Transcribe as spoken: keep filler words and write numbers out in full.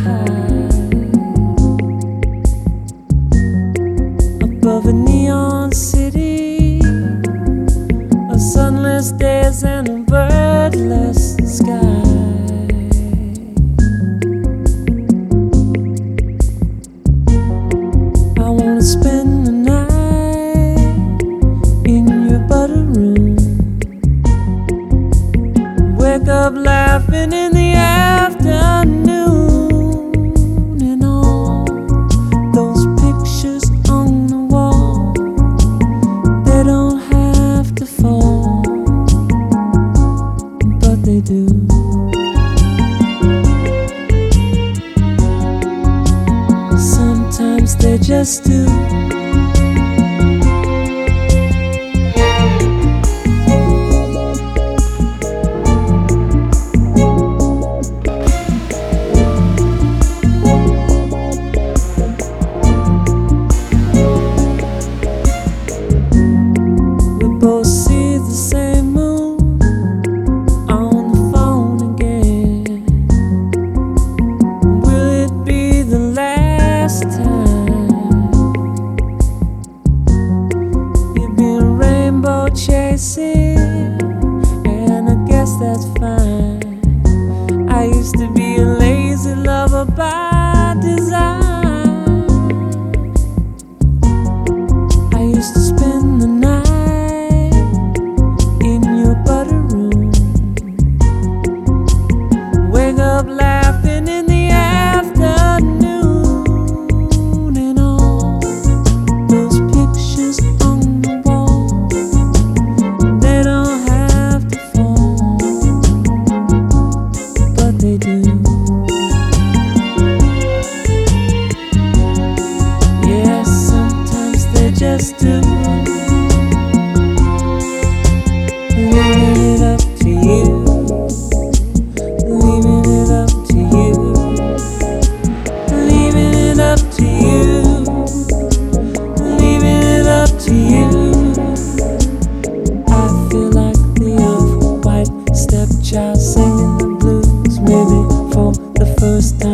high above a neon city of sunless days and a birdless sky. I wanna spend the night in your butter room, wake up laughing in the afternoon, and all those pictures on the wall, they don't have to fall, but they do. Sometimes they just do. Both see the same moon on the phone again. Will it be the last time? You've been rainbow chasing, and I guess that's fine. I used to be a lazy lover by design. I used to spend the night up laughing in the afternoon, and all those pictures on the wall, they don't have to fall, but they do. Yes, sometimes they just do. Leaving it up to you. Child singing the blues, maybe for the first time.